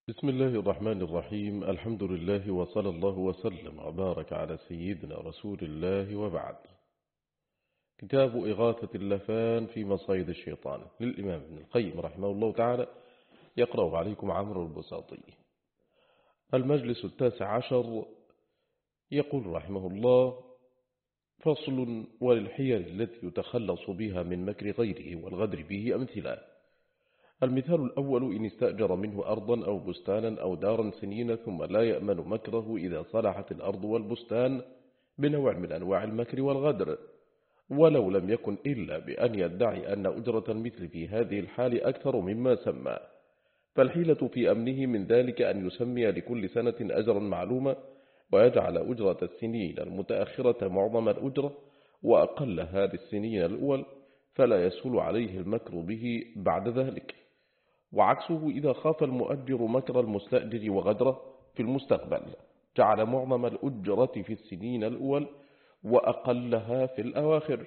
بسم الله الرحمن الرحيم. الحمد لله وصلى الله وسلم وبارك على سيدنا رسول الله وبعد. كتاب إغاثة اللفان في مصايد الشيطان للإمام ابن القيم رحمه الله تعالى، يقرأ عليكم عمرو البساطي. المجلس 19. يقول رحمه الله: فصل: وللحيل التي يتخلص بها من مكر غيره والغدر به أمثلة. المثال الأول: إن استأجر منه أرضا أو بستانا أو دارا سنين ثم لا يأمن مكره إذا صلحت الأرض والبستان بنوع من أنواع المكر والغدر، ولو لم يكن إلا بأن يدعي أن أجرة المثل في هذه الحال أكثر مما سمى، فالحيلة في أمنه من ذلك أن يسمي لكل سنة أجرا معلومة، ويجعل أجرة السنين المتأخرة معظم الأجرة وأقلها للسنين الأول، فلا يسهل عليه المكر به بعد ذلك. وعكسه: إذا خاف المؤجر مكر المستأجر وغدره في المستقبل جعل معظم الأجرة في السنين الأول وأقلها في الأواخر.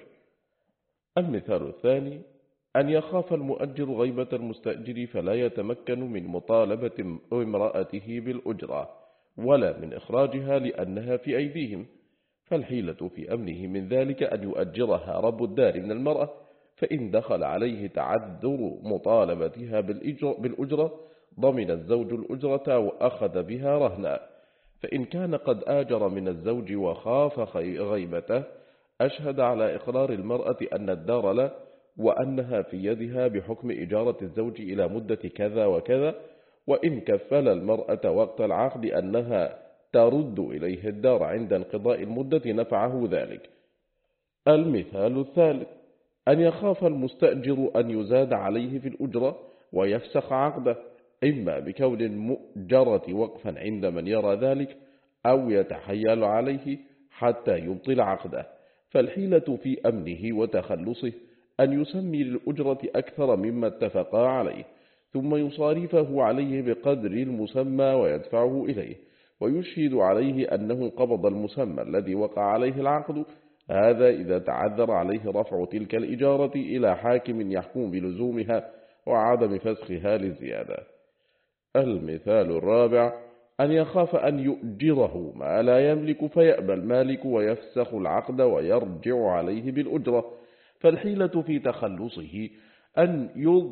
المثال الثاني: أن يخاف المؤجر غيبة المستأجر فلا يتمكن من مطالبة امرأته بالأجرة ولا من إخراجها لأنها في أيديهم، فالحيلة في أمنه من ذلك أن يؤجرها رب الدار من المرأة، فإن دخل عليه تعذر مطالبتها بالأجرة ضمن الزوج الأجرة وأخذ بها رهنا، فإن كان قد آجر من الزوج وخاف غيبته أشهد على إقرار المرأة أن الدار له وأنها في يدها بحكم إجارة الزوج إلى مدة كذا وكذا، وإن كفل المرأة وقت العقد أنها ترد إليه الدار عند انقضاء المدة نفعه ذلك. المثال الثالث: أن يخاف المستأجر أن يزاد عليه في الأجرة ويفسخ عقده، إما بكون المؤجرة وقفا عند من يرى ذلك أو يتحيل عليه حتى يبطل عقده، فالحيلة في أمنه وتخلصه أن يسمي للأجرة أكثر مما اتفقا عليه، ثم يصارفه عليه بقدر المسمى ويدفعه إليه، ويشهد عليه أنه قبض المسمى الذي وقع عليه العقد، هذا إذا تعذر عليه رفع تلك الإجارة إلى حاكم يحكم بلزومها وعدم فسخها للزيادة. المثال الرابع: أن يخاف أن يؤجره ما لا يملك فيأبى المالك ويفسخ العقد ويرجع عليه بالأجرة، فالحيلة في تخلصه أن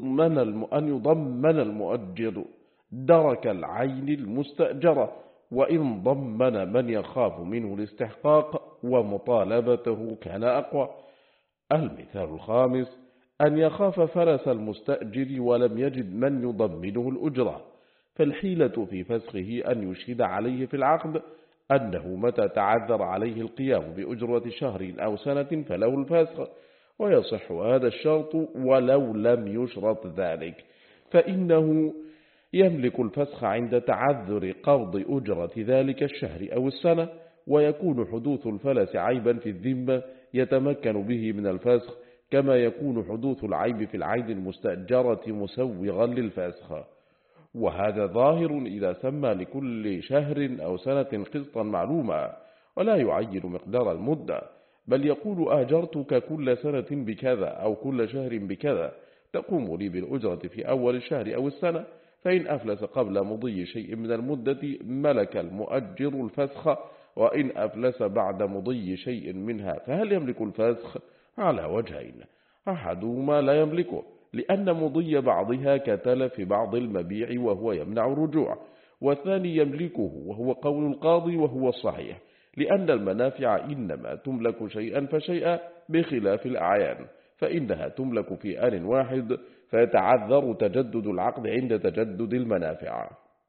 يضمن المؤجر درك العين المستأجرة، وإن ضمن من يخاف منه الاستحقاق ومطالبته كان أقوى. المثال الخامس: أن يخاف فلس المستأجر ولم يجد من يضمنه الأجرة، فالحيلة في فسخه أن يشهد عليه في العقد أنه متى تعذر عليه القيام بأجرة شهر أو سنة فله الفسخ، ويصح هذا الشرط ولو لم يشرط ذلك، فإنه يملك الفسخ عند تعذر قبض أجرة ذلك الشهر أو السنة، ويكون حدوث الفلس عيبا في الذمة يتمكن به من الفسخ، كما يكون حدوث العيب في العين المستأجرة مسوغا للفسخ. وهذا ظاهر إذا سمى لكل شهر أو سنة قسطا معلوما ولا يعين مقدار المدة، بل يقول: آجرتك كل سنة بكذا أو كل شهر بكذا، تقوم لي بالأجرة في أول الشهر أو السنة، فإن أفلس قبل مضي شيء من المدة ملك المؤجر الفسخ، وإن أفلس بعد مضي شيء منها فهل يملك الفسخ؟ على وجهين: أحدهما لا يملكه لأن مضي بعضها كتلف بعض المبيع وهو يمنع الرجوع، والثاني يملكه وهو قول القاضي وهو الصحيح، لأن المنافع إنما تملك شيئا فشيئا بخلاف الأعيان، فإنها تملك في آن واحد فيتعذر تجدد العقد عند تجدد المنافع.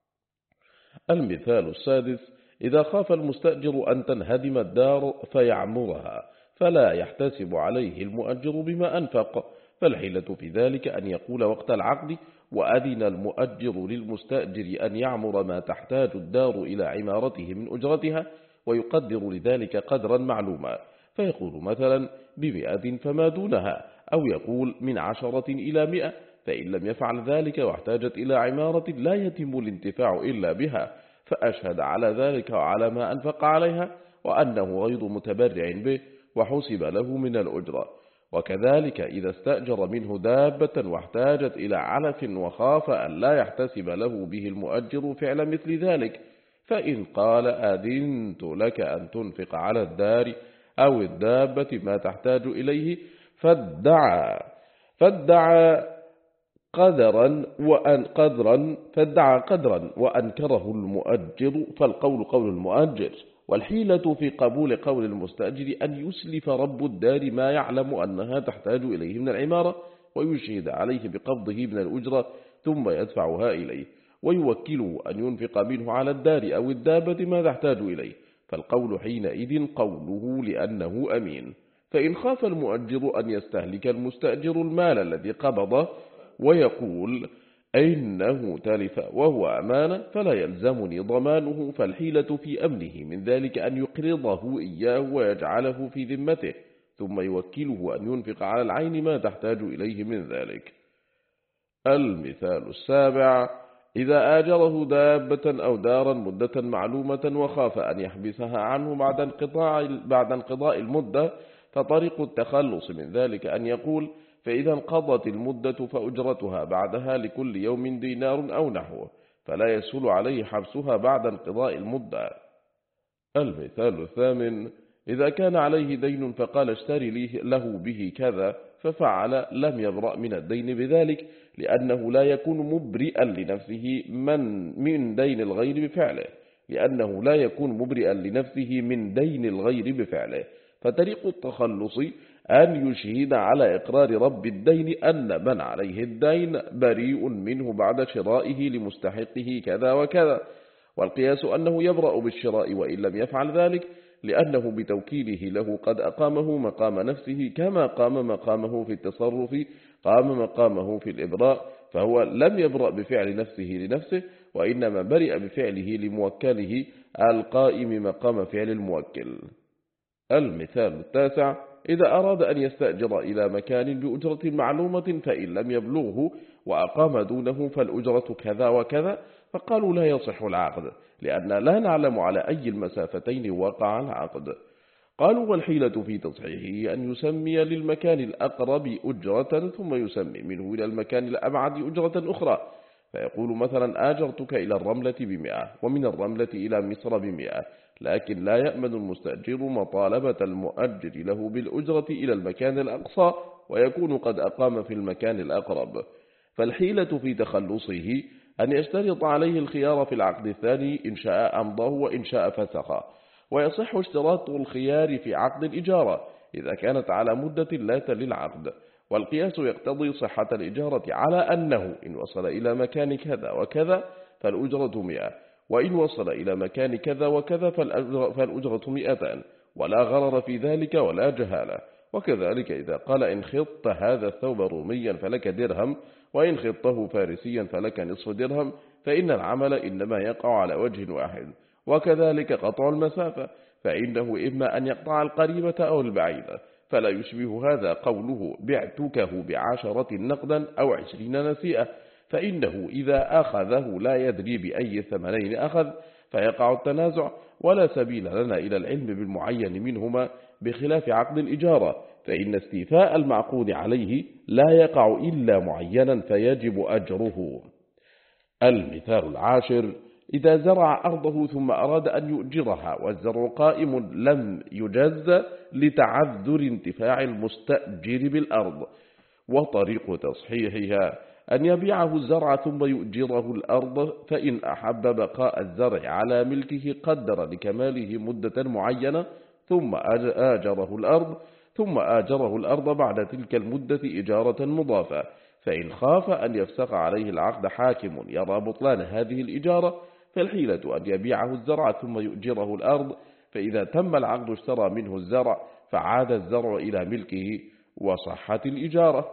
المثال السادس: إذا خاف المستأجر أن تنهدم الدار فيعمرها فلا يحتسب عليه المؤجر بما أنفق، فالحيلة في ذلك أن يقول وقت العقد: وأذن المؤجر للمستأجر أن يعمر ما تحتاج الدار إلى عمارته من أجرتها، ويقدر لذلك قدرا معلوما، فيقول مثلا 100 فما دونها، أو يقول من 10 إلى 100، فإن لم يفعل ذلك واحتاجت إلى عمارة لا يتم الانتفاع إلا بها، فأشهد على ذلك وعلى ما أنفق عليها وأنه غير متبرع به، وحسب له من الأجرة. وكذلك إذا استأجر منه دابة واحتاجت إلى علف وخاف أن لا يحتسب له به المؤجر فعل مثل ذلك، فإن قال أذنت لك أن تنفق على الدار أو الدابة ما تحتاج إليه فادعى قدرا وأنكره المؤجر، فالقول قول المؤجر. والحيلة في قبول قول المستأجر أن يسلف رب الدار ما يعلم أنها تحتاج إليه من العمارة ويشهد عليه بقبضه من الأجرة ثم يدفعها إليه، ويوكله أن ينفق منه على الدار أو الدابة ما تحتاج إليه، فالقول حينئذ قوله لأنه أمين. فإن خاف المؤجر أن يستهلك المستأجر المال الذي قبضه ويقول إنه تلف وهو أمانة فلا يلزمني ضمانه، فالحيلة في أمنه من ذلك أن يقرضه إياه ويجعله في ذمته ثم يوكله أن ينفق على العين ما تحتاج إليه من ذلك. المثال السابع: إذا آجره دابة أو دارا مدة معلومة وخاف أن يحبسها عنه بعد انقضاء المدة، فطريق التخلص من ذلك أن يقول: فإذا انقضت المدة فأجرتها بعدها لكل يوم دينار أو نحوه، فلا يسهل عليه حبسها بعد انقضاء المدة. المثال الثامن: إذا كان عليه دين فقال اشتري له به كذا ففعل، لم يبرأ من الدين بذلك، لأنه لا يكون مبرئا لنفسه من دين الغير بفعله، فطريق التخلص أن يشهد على إقرار رب الدين أن من عليه الدين بريء منه بعد شرائه لمستحقه كذا وكذا، والقياس أنه يبرأ بالشراء وإن لم يفعل ذلك، لأنه بتوكيله له قد أقامه مقام نفسه، كما قام مقامه في التصرف قام مقامه في الإبراء، فهو لم يبرأ بفعل نفسه لنفسه، وإنما برئ بفعله لموكله القائم مقام فعل الموكل. المثال التاسع: إذا أراد أن يستأجر إلى مكان بأجرة معلومة فإن لم يبلغه وأقام دونه فالأجرة كذا وكذا، فقالوا لا يصح العقد، لأن لا نعلم على أي المسافتين وقع العقد. قالوا: والحيلة في تصحيحه أن يسمي للمكان الأقرب أجرة ثم يسمي منه إلى المكان الأبعد أجرة أخرى، فيقول مثلا: آجرتك إلى الرملة ب100 ومن الرملة إلى مصر ب100، لكن لا يأمن المستأجر مطالبة المؤجر له بالأجرة إلى المكان الأقصى ويكون قد أقام في المكان الأقرب. فالحيلة في تخلصه أن يشترط عليه الخيار في العقد الثاني إن شاء أمضاه وإن شاء فسخه، ويصح اشتراط الخيار في عقد الإجارة إذا كانت على مدة لا تلي العقد، والقياس يقتضي صحة الإجارة على أنه إن وصل إلى مكان كذا وكذا فالأجرة 100، وإن وصل إلى مكان كذا وكذا فالأجرة 200، ولا غرر في ذلك ولا جهالة. وكذلك إذا قال: إن خضت هذا الثوب روميا فلك درهم، وإن خضته فارسيا فلك نصف درهم، فإن العمل إنما يقع على وجه واحد. وكذلك قطع المسافة، فإنه إما أن يقطع القريبة أو البعيدة، فلا يشبه هذا قوله: بعتكه ب10 نقدا أو 20 نسيئة، فإنه إذا أخذه لا يدري بأي ثمنين أخذ، فيقع التنازع، ولا سبيل لنا إلى العلم بالمعين منهما، بخلاف عقد الإجارة، فإن استيفاء المعقود عليه لا يقع إلا معينا فيجب أجره. المثال العاشر: إذا زرع أرضه ثم أراد أن يؤجرها والزرع قائم لم يجز لتعذر انتفاع المستأجر بالأرض، وطريق تصحيحها أن يبيعه الزرع ثم يؤجره الأرض، فإن أحب بقاء الزرع على ملكه قدر لكماله مدة معينة ثم آجره الأرض بعد تلك المدة إجارة مضافة، فإن خاف أن يفسخ عليه العقد حاكم يرى بطلان هذه الإجارة، فالحيلة أن يبيعه الزرع ثم يؤجره الأرض، فإذا تم العقد اشترى منه الزرع فعاد الزرع إلى ملكه وصحت الإجارة.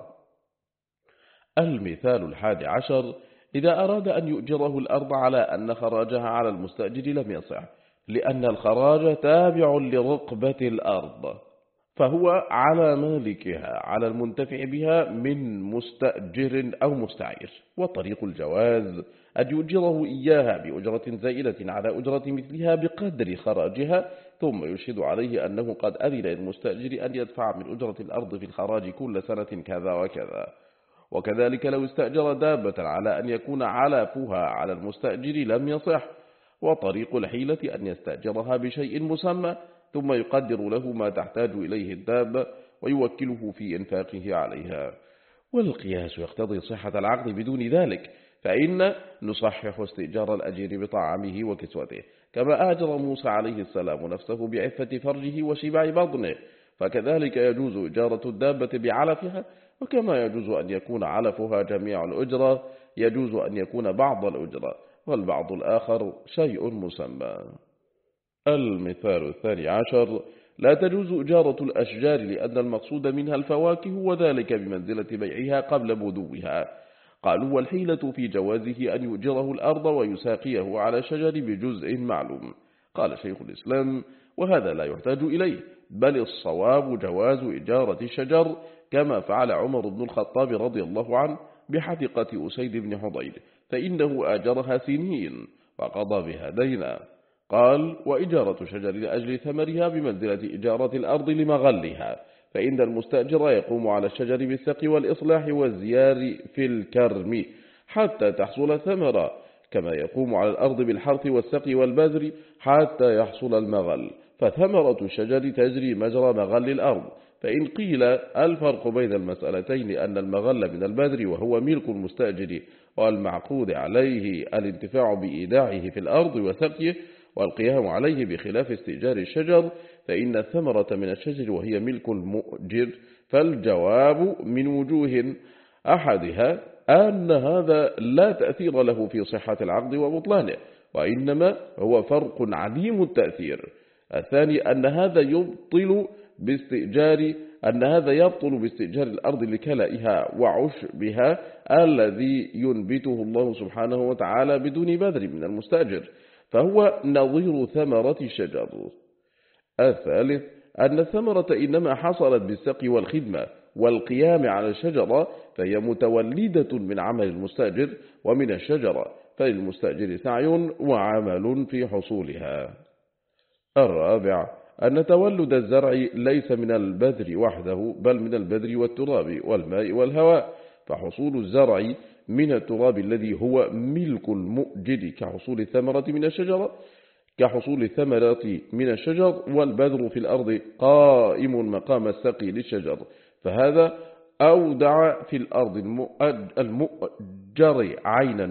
المثال 11: إذا أراد أن يؤجره الأرض على أن خراجها على المستأجر لم يصح، لأن الخراج تابع لرقبة الأرض، فهو على مالكها على المنتفع بها من مستأجر أو مستعير. وطريق الجواز أن يؤجره إياها بأجرة زائلة على أجرة مثلها بقدر خراجها، ثم يشهد عليه أنه قد أذن للمستأجر أن يدفع من أجرة الأرض في الخراج كل سنة كذا وكذا. وكذلك لو استأجر دابة على أن يكون علفها على المستأجر لم يصح. وطريق الحيلة أن يستأجرها بشيء مسمى ثم يقدر له ما تحتاج إليه الدابة ويوكله في إنفاقه عليها. والقياس يقتضي صحة العقد بدون ذلك، فإن نصحح استئجار الأجير بطعامه وكسوته، كما آجر موسى عليه السلام نفسه بعفة فرجه وشبع بطنه، فكذلك يجوز إجارة الدابة بعلفها، وكما يجوز أن يكون علفها جميع الأجرة يجوز أن يكون بعض الأجرة، والبعض الآخر شيء مسمى. المثال 12: لا تجوز إجارة الأشجار لأن المقصود منها الفواكه، وذلك بمنزلة بيعها قبل بدوها. قالوا والحيلة في جوازه أن يؤجره الأرض ويساقيه على شجر بجزء معلوم. قال شيخ الإسلام: وهذا لا يحتاج إليه، بل الصواب جواز إجارة الشجر، كما فعل عمر بن الخطاب رضي الله عنه بحديقة أسيد بن حضير، فإنه آجرها سنين وقضى بها دينا. قال: وإجارة شجر لأجل ثمرها بمنزلة إجارة الأرض لمغلها، فإن المستأجر يقوم على الشجر بالسقي والإصلاح والزيار في الكرم حتى تحصل ثمرة، كما يقوم على الأرض بالحرث والسقي والبذر حتى يحصل المغل، فثمرة الشجر تجري مجرى مغل الأرض. فإن قيل الفرق بين المسألتين أن المغل من البذر وهو ملك المستأجر، والمعقود عليه الانتفاع بإيداعه في الأرض وسقيه والقيام عليه بخلاف استئجار الشجر، فإن الثمرة من الشجر وهي ملك المؤجر. فالجواب من وجوه: أحدها أن هذا لا تأثير له في صحة العقد وبطلانه، وإنما هو فرق عديم التأثير. الثاني أن هذا يبطل باستئجار الأرض لكلائها وعشبها الذي ينبته الله سبحانه وتعالى بدون بذر من المستأجر، فهو نظير ثمرة الشجر. الثالث أن الثمرة إنما حصلت بالسقي والخدمة والقيام على الشجرة، فهي متولدة من عمل المستأجر ومن الشجرة، فللمستأجر سعي وعمل في حصولها. الرابع أن تولد الزرع ليس من البذر وحده، بل من البذر والتراب والماء والهواء، فحصول الزرع من التراب الذي هو ملك المؤجر كحصول الثمرة من الشجر، والبذر في الأرض قائم مقام السقي للشجر، فهذا أودع في الأرض المؤجر عينا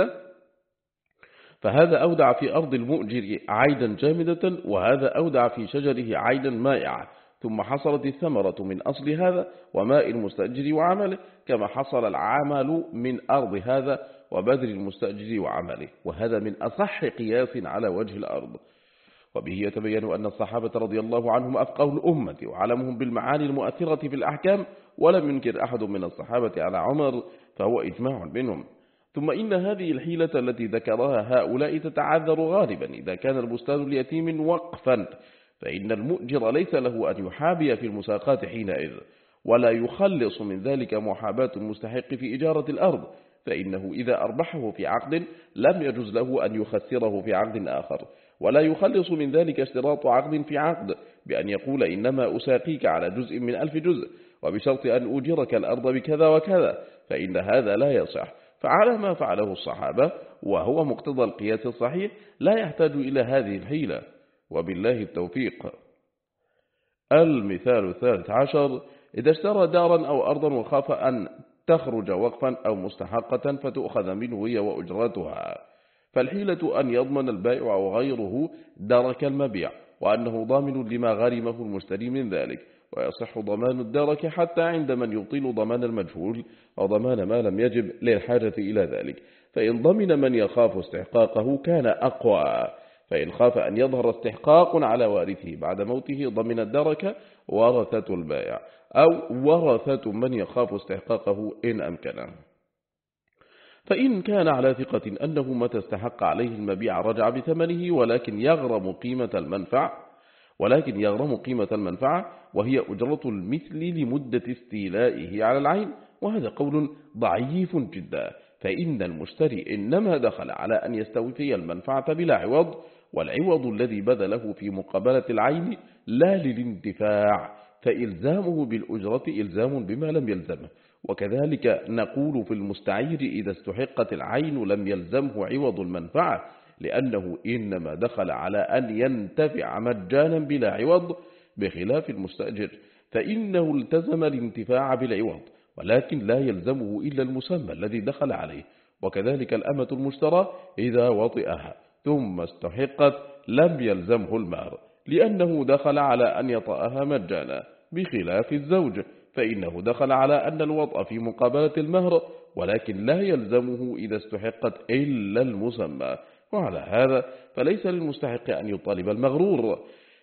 جامدة، وهذا أودع في شجره عينا مائعة، ثم حصلت الثمرة من أصل هذا وماء المستأجر وعمله، كما حصل العمل من أرض هذا وبذر المستأجر وعمله، وهذا من أصح قياس على وجه الأرض. وبه يتبين أن الصحابة رضي الله عنهم أفقه الأمة وعلمهم بالمعاني المؤثرة في الأحكام، ولم ينكر أحد من الصحابة على عمر، فهو إجماع منهم. ثم إن هذه الحيلة التي ذكرها هؤلاء تتعذر غالبا إذا كان البستان اليتيم وقفا، فإن المؤجر ليس له أن يحابي في المساقات حينئذ، ولا يخلص من ذلك محاباة المستحق في إجارة الأرض، فإنه إذا أربحه في عقد لم يجوز له أن يخسره في عقد آخر، ولا يخلص من ذلك اشتراط عقد في عقد بأن يقول إنما أساقيك على جزء من 1000 جزء وبشرط أن أجرك الأرض بكذا وكذا، فإن هذا لا يصح. فعلى ما فعله الصحابة وهو مقتضى القياس الصحيح لا يحتاج إلى هذه الحيلة، وبالله التوفيق. المثال 13: إذا اشترى دارا أو أرضا وخاف أن تخرج وقفا أو مستحقة فتؤخذ منه هي وأجرتها، فالحيلة أن يضمن البائع أو غيره درك المبيع، وأنه ضامن لما غرمه المشتري من ذلك، ويصح ضمان الدرك حتى عند من يطيل ضمان المجهول وضمان ما لم يجب للحاجة إلى ذلك، فإن ضمن من يخاف استحقاقه كان أقوى، فإن خاف أن يظهر استحقاق على وارثه بعد موته ضمن الدرك ورثة البائع أو ورثة من يخاف استحقاقه إن أمكنه. فإن كان على ثقة أنه متى استحق عليه المبيع رجع بثمنه، ولكن يغرم قيمة المنفعة وهي أجرة المثل لمدة استيلائه على العين، وهذا قول ضعيف جدا، فإن المشتري إنما دخل على أن يستوفي المنفعة بلا عوض، والعوض الذي بذله في مقابلة العين لا للانتفاع، فإلزامه بالأجرة إلزام بما لم يلزمه. وكذلك نقول في المستعير إذا استحقت العين لم يلزمه عوض المنفعة، لأنه إنما دخل على أن ينتفع مجانا بلا عوض، بخلاف المستأجر فإنه التزم الانتفاع بالعوض، ولكن لا يلزمه إلا المسمى الذي دخل عليه. وكذلك الأمة المشترى إذا وطئها ثم استحقت لم يلزمه المهر، لأنه دخل على أن يطأها مجانا، بخلاف الزوج فإنه دخل على أن الوطأ في مقابلة المهر، ولكن لا يلزمه إذا استحقت إلا المسمى. وعلى هذا فليس للمستحق أن يطالب المغرور،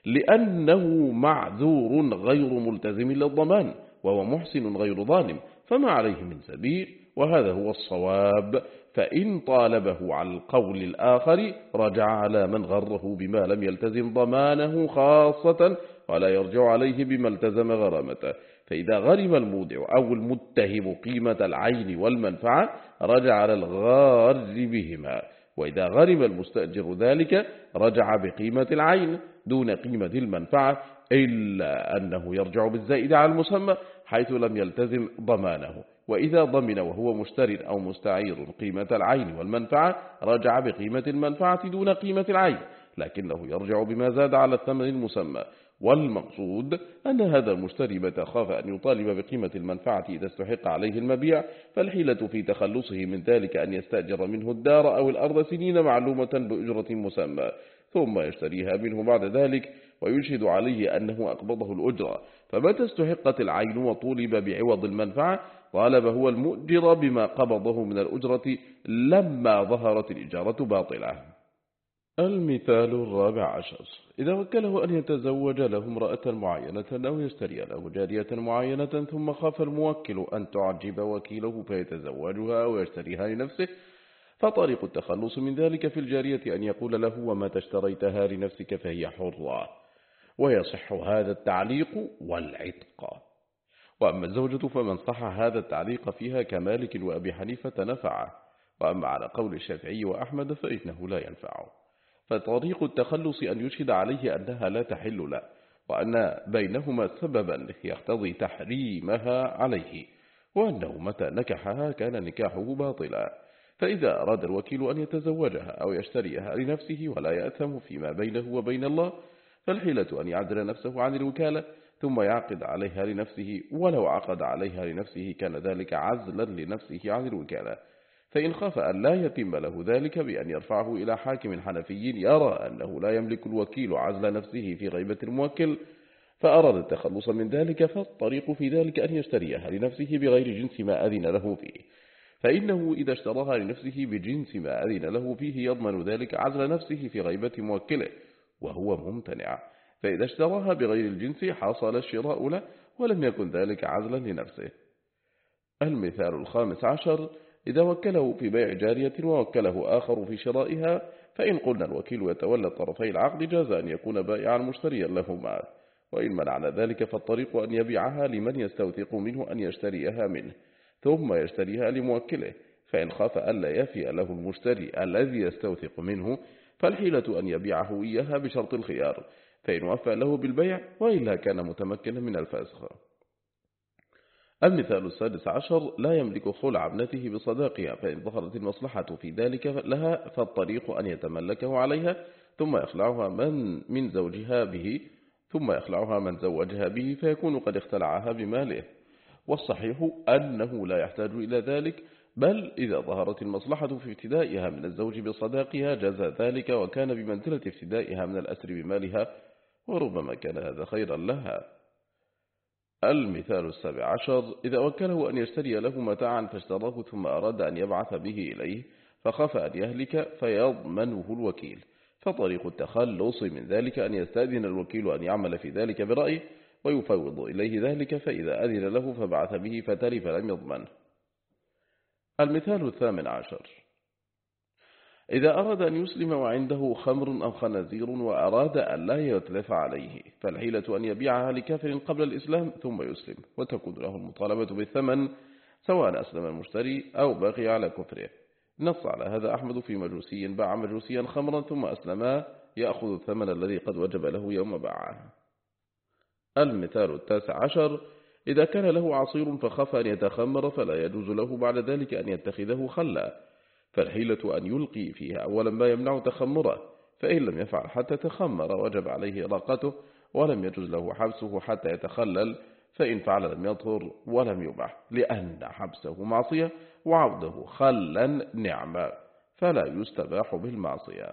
لأنه معذور غير ملتزم للضمان، وهو محسن غير ظالم، فما عليه من سبيل، وهذا هو الصواب. فإن طالبه على القول الآخر رجع على من غره بما لم يلتزم ضمانه خاصة، ولا يرجع عليه بما التزم غرامته. فإذا غرم المودع أو المتهم قيمة العين والمنفعة رجع على الغار بهما، وإذا غرم المستأجر ذلك رجع بقيمة العين دون قيمة المنفعة، إلا أنه يرجع بالزائد على المسمى حيث لم يلتزم ضمانه. وإذا ضمن وهو مشتر أو مستعير قيمة العين والمنفعة رجع بقيمة المنفعة دون قيمة العين، لكنه يرجع بما زاد على الثمن المسمى. والمقصود أن هذا المشتري متى خاف أن يطالب بقيمة المنفعة إذا استحق عليه المبيع، فالحيلة في تخلصه من ذلك أن يستأجر منه الدار أو الأرض سنين معلومة بأجرة مسمى، ثم يشتريها منه بعد ذلك ويشهد عليه أنه أقبضه الأجرة. فمتى استحقت العين وطولب بعوض المنفعة طالب هو المؤجر بما قبضه من الأجرة لما ظهرت الإجارة باطلة. المثال الرابع عشر: إذا وكله أن يتزوج له امرأة معينة أو يشتري له جارية معينة، ثم خاف الموكل أن تعجب وكيله فيتزوجها أو يشتريها لنفسه، فطريق التخلص من ذلك في الجارية أن يقول له: وما اشتريتها لنفسك فهي حرة. ويصح هذا التعليق والعتق. وأما الزوجة فمن صح هذا التعليق فيها كمالك وأبي حنيفة نفعه، وأما على قول الشافعي وأحمد فإنه لا ينفعه. فطريق التخلص أن يشهد عليه أنها لا تحل له، وأن بينهما سببا يقتضي تحريمها عليه، وأنه متى نكحها كان نكاحه باطلا. فإذا أراد الوكيل أن يتزوجها أو يشتريها لنفسه ولا يأثم فيما بينه وبين الله، فالحيلة أن يعزل نفسه عن الوكالة ثم يعقد عليها لنفسه، ولو عقد عليها لنفسه كان ذلك عزلا لنفسه عن الوكالة. فإن خاف أن لا يتم له ذلك بأن يرفعه إلى حاكم حنفي يرى أنه لا يملك الوكيل عزل نفسه في غيبة الموكل، فأراد التخلص من ذلك، فالطريق في ذلك أن يشتريها لنفسه بغير جنس ما أذن له فيه، فإنه إذا اشتراها لنفسه بجنس ما أذن له فيه يضمن ذلك عزل نفسه في غيبة موكله، وهو ممتنع. فإذا اشتراها بغير الجنس حصل الشراء له ولم يكن ذلك عزلا لنفسه. المثال الخامس عشر: إذا وكله في بيع جارية ووكله آخر في شرائها، فإن قلنا الوكيل يتولى طرفي العقد جاز أن يكون بائعا مشتريا لهما، وإن منعنا ذلك فالطريق أن يبيعها لمن يستوثق منه أن يشتريها منه ثم يشتريها لموكله. فإن خاف ألا يفي له المشتري الذي يستوثق منه فالحيلة أن يبيعه إياها بشرط الخيار، فإن وفى له بالبيع وإلا كان متمكنا من الفسخ. المثال السادس عشر: لا يملك خلع ابنته بصداقها، فإن ظهرت المصلحة في ذلك لها فالطريق أن يتملكه عليها ثم يخلعها من زوجها به، ثم يخلعها من زوجها به، فيكون قد اختلعها بماله. والصحيح أنه لا يحتاج إلى ذلك، بل إذا ظهرت المصلحة في افتدائها من الزوج بصداقها جاز ذلك، وكان بمنزلة افتدائها من الأسر بمالها، وربما كان هذا خيرا لها. المثال السابع عشر: إذا وكله أن يشتري له متاعا فاشتراه ثم أراد أن يبعث به إليه فخاف أن يهلك فيضمنه الوكيل، فطريق التخلص من ذلك أن يستأذن الوكيل أن يعمل في ذلك برأيه ويفوض إليه ذلك، فإذا أذن له فبعث به فتلف لم يضمنه. المثال الثامن عشر: إذا أراد أن يسلم وعنده خمر أو خنازير وأراد أن لا يتلف عليه، فالحيلة أن يبيعها لكافر قبل الإسلام ثم يسلم، وتكون له المطالبة بالثمن سواء أسلم المشتري أو بقي على كفره. نص على هذا أحمد في مجوسي باع مجوسيا خمرا ثم أسلما يأخذ الثمن الذي قد وجب له يوم باعه. المثال 19: إذا كان له عصير فخاف أن يتخمر فلا يجوز له بعد ذلك أن يتخذه خلا، فالحيلة أن يلقي فيها أولا ما يمنع تخمره، فإن لم يفعل حتى تخمر وجب عليه إراقته، ولم يجوز له حبسه حتى يتخلل، فإن فعل لم يطهر ولم يباح، لأن حبسه معصية وعوده خلا نعمة، فلا يستباح بالمعصية.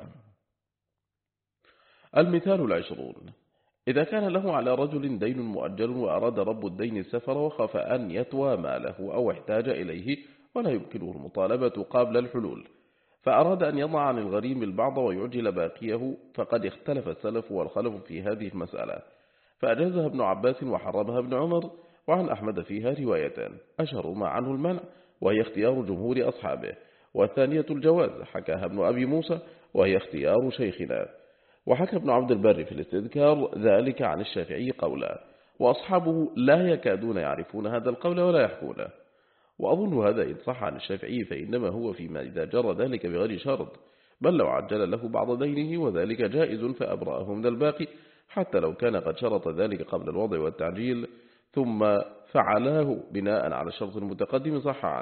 المثال 20: إذا كان له على رجل دين مؤجل وأراد رب الدين السفر وخاف أن يطوى ماله أو احتاج إليه ولا يمكنه المطالبة قبل الحلول، فأراد أن يضع عن الغريم البعض ويعجل باقيه، فقد اختلف السلف والخلف في هذه المسألة، فأجازها ابن عباس وحرمها ابن عمر، وعن أحمد فيها روايتان: أشهر ما عنه المنع وهي اختيار جمهور أصحابه، والثانية الجواز حكاها ابن أبي موسى وهي اختيار شيخنا. وحكى ابن عبد البر في الاستذكار ذلك عن الشافعي قولا، وأصحابه لا يكادون يعرفون هذا القول ولا يحكونه. وأظن هذا إن صح عن الشافعي فإنما هو فيما إذا جرى ذلك بغير شرط، بل لو عجل له بعض دينه وذلك جائز فأبرأه من الباقي، حتى لو كان قد شرط ذلك قبل الوضع والتعجيل ثم فعلاه بناء على الشرط المتقدم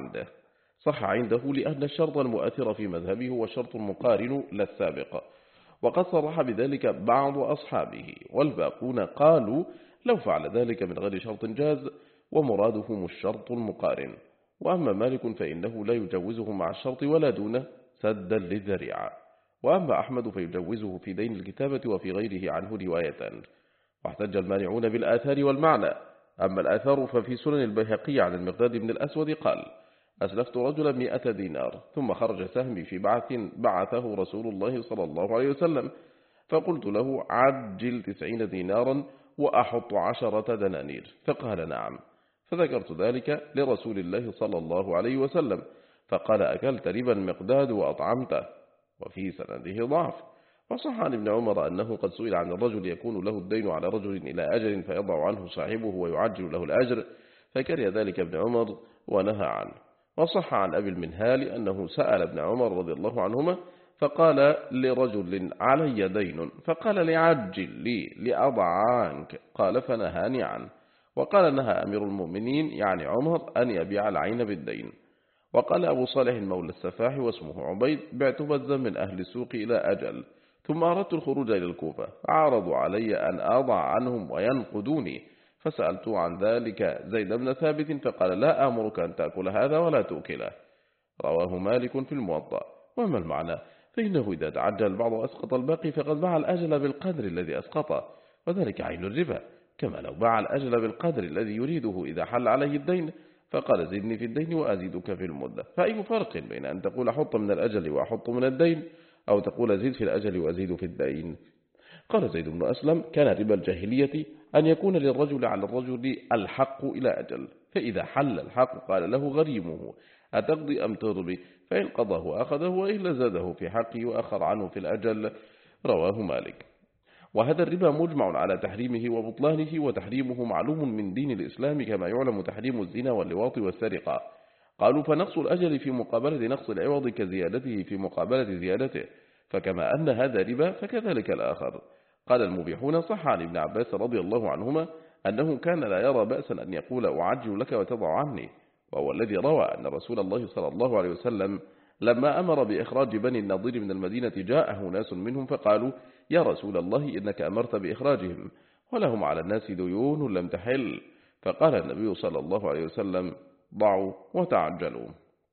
صح عنده لأن الشرط المؤثر في مذهبه هو الشرط المقارن للسابق، وقد صرح بذلك بعض أصحابه، والباقون قالوا لو فعل ذلك من غير شرط جاز، ومرادهم الشرط المقارن. وأما مالك فإنه لا يجوزه مع الشرط ولا دونه سدا للذريعة، وأما أحمد فيجوزه في دين الكتابة وفي غيره عنه رواية. واحتج المانعون بالآثار والمعنى. أما الآثار ففي سنن البيهقي عن المقداد بن الأسود قال: أسلفت رجلا 100 دينار ثم خرج سهمي في بعثه رسول الله صلى الله عليه وسلم، فقلت له: عجل 90 دينارا وأحط 10 دنانير، فقال: نعم. فذكرت ذلك لرسول الله صلى الله عليه وسلم، فقال: أكلت ربا المقداد وأطعمته. وفي سنده ضعف. وصح عن ابن عمر أنه قد سئل عن الرجل يكون له الدين على رجل إلى أجل فيضع عنه صاحبه ويعجل له الأجر، فكره ذلك ابن عمر ونهى عنه. وصح عن أبي المنهال أنه سأل ابن عمر رضي الله عنهما فقال لرجل: علي دين، فقال: لعجل لي لأضع عنك، قال: فنهاني عنه. وقال: نهى أمير المؤمنين يعني عمر أن يبيع العين بالدين. وقال أبو صالح مولى السفاح واسمه عبيد: بعت بزا من أهل السوق إلى أجل، ثم أردت الخروج إلى الكوفة، عرضوا علي أن أضع عنهم وينقدوني، فسألت عن ذلك زيد بن ثابت فقال: لا أمرك أن تأكل هذا ولا تؤكله. رواه مالك في الموطأ. وما المعنى؟ فإنه إذا تعجل البعض وأسقط الباقي فقد باع الأجل بالقدر الذي أسقطه، وذلك عين الربا، كما لو باع الأجل بالقدر الذي يريده إذا حل عليه الدين فقال: زدني في الدين وأزيدك في المدة. فأي فرق بين أن تقول حط من الأجل وأحط من الدين، أو تقول زد في الأجل وأزيد في الدين؟ قال زيد بن أسلم: كان ربا الجاهلية أن يكون للرجل على الرجل الحق إلى أجل، فإذا حل الحق قال له غريمه: أتقضي أم تربي؟ فإن قضاه أخذه، وإلا زاده في حقه وأخر عنه في الأجل. رواه مالك. وهذا الربا مجمع على تحريمه وبطلانه، وتحريمه معلوم من دين الإسلام كما يعلم تحريم الزنا واللواط والسرقة. قالوا: فنقص الأجل في مقابلة نقص العوض كزيادته في مقابلة زيادته، فكما أن هذا ربا فكذلك الآخر. قال المبيحون: صح عن ابن عباس رضي الله عنهما أنه كان لا يرى بأسا أن يقول: أعجل لك وتضع عني، وهو الذي روى أن رسول الله صلى الله عليه وسلم لما أمر بإخراج بني النضير من المدينة جاءه ناس منهم فقالوا: يا رسول الله إنك أمرت بإخراجهم ولهم على الناس ديون لم تحل، فقال النبي صلى الله عليه وسلم: ضعوا وتعجلوا.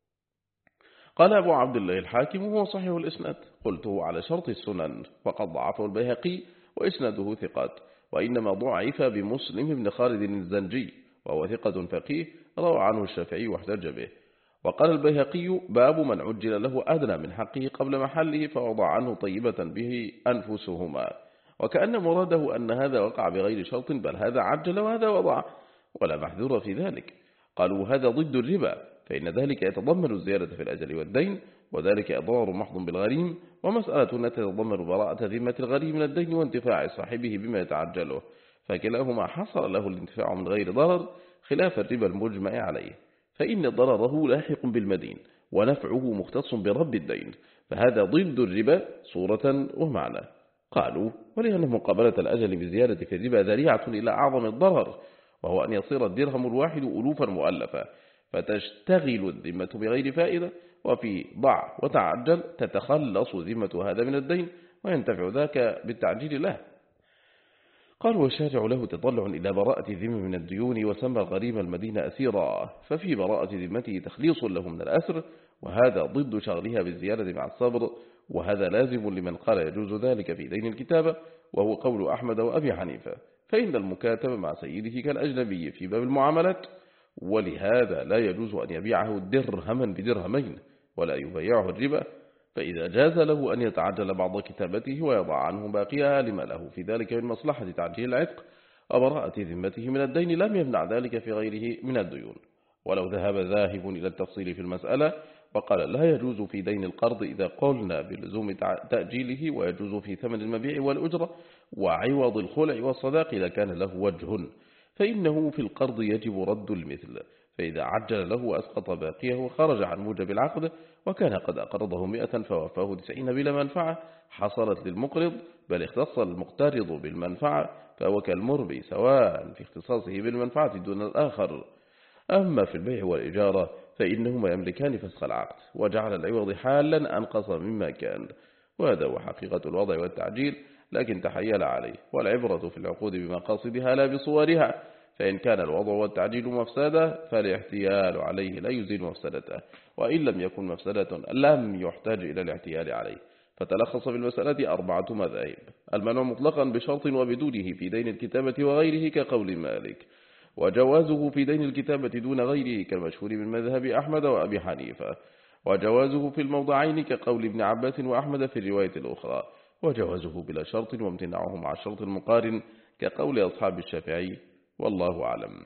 قال أبو عبد الله الحاكم: هو صحيح الإسناد، قلته على شرط السنن، وقد ضعفه البيهقي وإسناده ثقات، وإنما ضعف بمسلم بن خالد الزنجي، وهو ثقة فقيه روى عنه الشافعي واحتج به. وقال البيهقي: باب من عجل له أدنى من حقه قبل محله فوضع عنه طيبة به أنفسهما، وكأن مراده أن هذا وقع بغير شرط، بل هذا عجل وهذا وضع، ولا محذور في ذلك. قالوا: هذا ضد الربا، فإن ذلك يتضمن الزيادة في الأجل والدين، وذلك إضرار محض بالغريم، ومسألة تتضمن براءة ذمة الغريم من الدين وانتفاع صاحبه بما يتعجله، فكلاهما حصل له الانتفاع من غير ضرر، خلاف الربا المجمع عليه. فإن ضرره لاحق بالمدين ونفعه مختص برب الدين، فهذا ضد الربا صورة ومعنى. قالوا ولأن مقابلة الأجل بزيادة في الربا ذريعة إلى أعظم الضرر، وهو أن يصير الدرهم الواحد ألوفا مؤلفة، فتشتغل الذمة بغير فائدة، وفي ضع وتعجل تتخلص ذمة هذا من الدين وينتفع ذاك بالتعجيل له. قالوا والشارع له تطلع إلى براءة ذمة من الديون، وسمى الغريم المدينة أسيرا، ففي براءة ذمته تخليص له من الأسر، وهذا ضد شغلها بالزيادة مع الصبر، وهذا لازم لمن قال يجوز ذلك في دين الكتابة، وهو قول أحمد وأبي حنيفة، فإن المكاتب مع سيده كالأجنبي في باب المعاملات، ولهذا لا يجوز أن يبيعه درهما بدرهمين ولا يبيعه الربا، فإذا جاز له أن يتعجل بعض كتابته ويضع عنه باقيها لما له في ذلك من مصلحة تعجيل العتق وبراءة ذمته من الدين لم يمنع ذلك في غيره من الديون. ولو ذهب ذاهب إلى التفصيل في المسألة وقال لا يجوز في دين القرض إذا قلنا بلزوم تأجيله، ويجوز في ثمن المبيع والأجرة وعوض الخلع والصداق إذا كان له وجه، فإنه في القرض يجب رد المثل، فإذا عجل له وأسقط باقيه وخرج عن موجب العقد وكان قد أقرضه 100 فوفاه 90 بلا منفعة حصلت للمقرض، بل اختص المقترض بالمنفعة فهو كالمربي سواء في اختصاصه بالمنفعة دون الآخر. أما في البيع والإجارة فإنهما يملكان فسخ العقد وجعل العوض حالا أنقص مما كان، وهذا هو حقيقة الوضع والتعجيل، لكن تحيل عليه، والعبرة في العقود بمقاصدها لا بصورها، فإن كان الوضع والتعجيل مفسدة فالاحتيال عليه لا يزيل مفسدته، وإن لم يكن مفسدة لم يحتاج إلى الاحتيال عليه. فتلخص في المسألة 4 مذاهب: المنع مطلقا بشرط وبدونه في دين الكتابة وغيره كقول مالك، وجوازه في دين الكتابة دون غيره كالمشهور من مذهب أحمد وأبي حنيفة، وجوازه في الموضعين كقول ابن عباس وأحمد في الرواية الأخرى، وجوازه بلا شرط وامتناعه مع الشرط المقارن كقول أصحاب الشافعي، والله أعلم.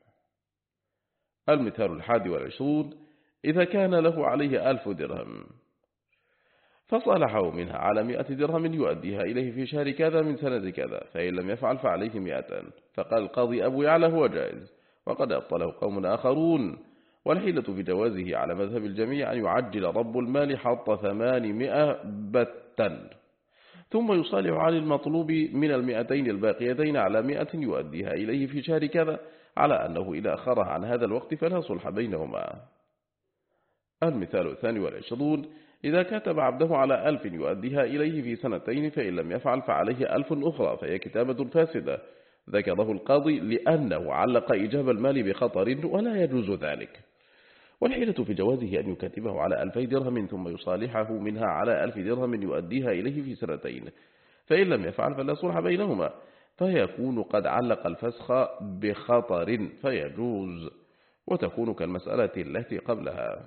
المثال 21: إذا كان له عليه 1000 درهم فصالحه منها على 100 درهم يؤديها إليه في شهر كذا من سنة كذا، فإن لم يفعل فعليه 200. فقال القاضي أبو يعلى هو جائز، وقد أبطله قوم آخرون، والحيلة في جوازه على مذهب الجميع أن يعجل رب المال حط 800 بتا، ثم يصالح على المطلوب من 200 الباقيتين على 100 يؤديها إليه في شهر كذا، على أنه إذا أخرها عن هذا الوقت فلا صلح بينهما. المثال 22: إذا كتب عبده على 1000 يؤديها إليه في 2 فإن لم يفعل فعليه 1000 أخرى، فهي كتابة فاسدة، ذكره القاضي لأنه علق إيجاب المال بخطر ولا يجوز ذلك. والحيلة في جوازه أن يكتبه على 2000 درهم ثم يصالحه منها على 1000 درهم يؤديها إليه في 2 فإن لم يفعل فلا صلح بينهما، فيكون قد علق الفسخ بخطر فيجوز، وتكون كالمسألة التي قبلها.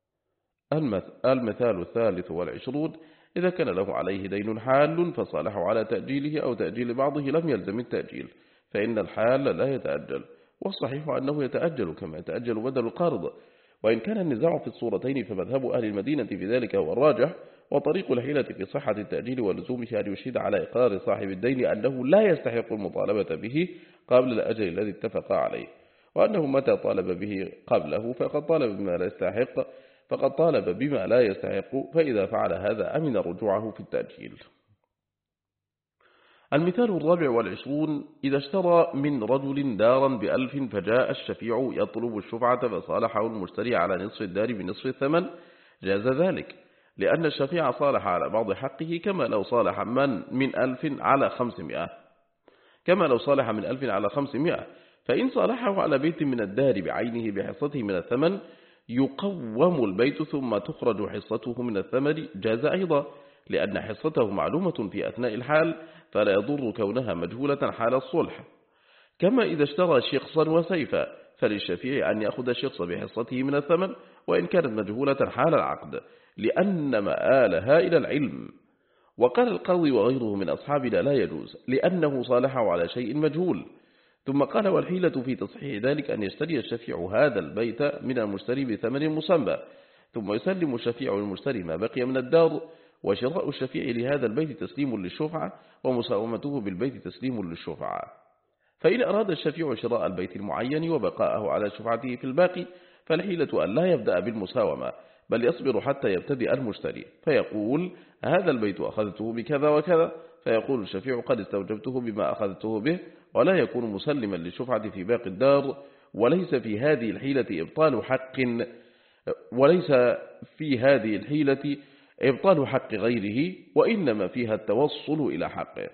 المثال 23: إذا كان له عليه دين حال فصالحه على تأجيله أو تأجيل بعضه لم يلزم التأجيل، فإن الحال لا يتأجل، والصحيح أنه يتأجل كما يتأجل بدل القرض. وإن كان النزاع في الصورتين فمذهب أهل المدينة في ذلك هو الراجح، وطريق الحيلة في صحة التأجيل ولزومه أن يشهد على إقرار صاحب الدين أنه لا يستحق المطالبة به قبل الأجل الذي اتفق عليه، وأنه متى طالب به قبله فقد طالب بما لا يستحق، فإذا فعل هذا أمن رجوعه في التأجيل. المثال 24: إذا اشترى من رجل دارا ب1000 فجاء الشفيع يطلب الشفعة فصالحه المشتري على نصف الدار بنصف الثمن، جاز ذلك، لأن الشفيع صالح على بعض حقه كما لو صالح من 1000 على 500، فإن صالحه على بيت من الدار بعينه بحصته من الثمن يقوم البيت ثم تخرج حصته من الثمن، جاز أيضا، لأن حصته معلومة في أثناء الحال فلا يضر كونها مجهولة حال الصلح. كما إذا اشترى شخصا وسيفا فللشفيع أن يأخذ الشخص بحصته من الثمن وإن كانت مجهولة حال العقد، لأن مآلها إلى العلم. وقال القاضي وغيره من أصحابنا لا يجوز، لأنه صالحه على شيء مجهول. ثم قال والحيلة في تصحيح ذلك أن يشتري الشفيع هذا البيت من المشتري بثمن مسمى، ثم يسلم الشفيع المشتري ما بقي من الدار، وشراء الشفيع لهذا البيت تسليم للشفعة، ومساومته بالبيت تسليم للشفعة. فإن أراد الشفيع شراء البيت المعين وبقاءه على شفعته في الباقي فالحيلة أن لا يبدأ بالمساومة بل يصبر حتى يبتدئ المشتري فيقول هذا البيت أخذته بكذا وكذا، فيقول الشفيع قد استوجبته بما أخذته به، ولا يكون مسلما للشفعة في باقي الدار. وليس في هذه الحيلة إبطال حق غيره، وإنما فيها التوصل إلى حقه.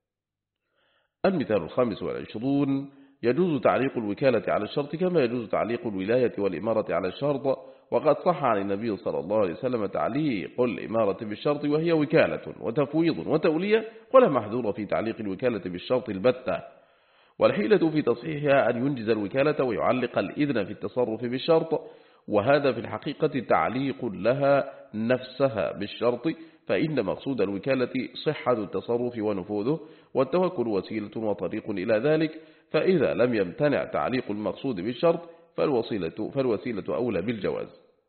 المثال 25: يجوز تعليق الوكالة على الشرط كما يجوز تعليق الولاية والإمارة على الشرط، وقد صح عن النبي صلى الله عليه وسلم تعليق الإمارة بالشرط وهي وكالة وتفويض وتولية، ولا محذور في تعليق الوكالة بالشرط البتة. والحيلة في تصحيحها أن ينجز الوكالة ويعلق الإذن في التصرف بالشرط، وهذا في الحقيقة تعليق لها نفسها بالشرط، فإن مقصود الوكالة صحة التصرف ونفوذه، والتوكل وسيلة وطريق إلى ذلك، فإذا لم يمتنع تعليق المقصود بالشرط فالوسيلة أولى بالجواز.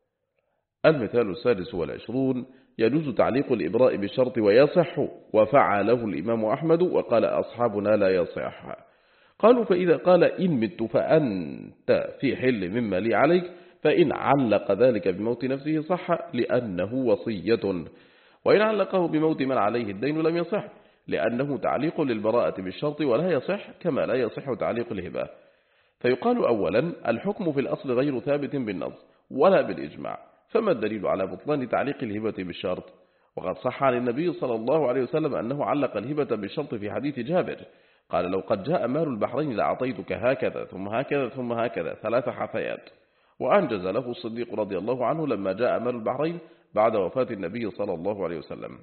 المثال 26: يجوز تعليق الإبراء بالشرط ويصح، وفعله الإمام أحمد وقال أصحابنا لا يصح. قالوا فإذا قال إن مت فأنت في حل مما لي عليك، فإن علق ذلك بموت نفسه صح لأنه وصية، وإن علقه بموت من عليه الدين لم يصح لأنه تعليق للبراءة بالشرط ولا يصح كما لا يصح تعليق الهبة. فيقال أولا الحكم في الأصل غير ثابت بالنص ولا بالإجماع، فما الدليل على بطلان تعليق الهبة بالشرط؟ وقد صح عن النبي صلى الله عليه وسلم أنه علق الهبة بالشرط في حديث جابر قال لو قد جاء مال البحرين لأعطيتك هكذا ثم هكذا ثم هكذا 3 حثيات. وأنجز له الصديق رضي الله عنه لما جاء مال البحرين بعد وفاة النبي صلى الله عليه وسلم.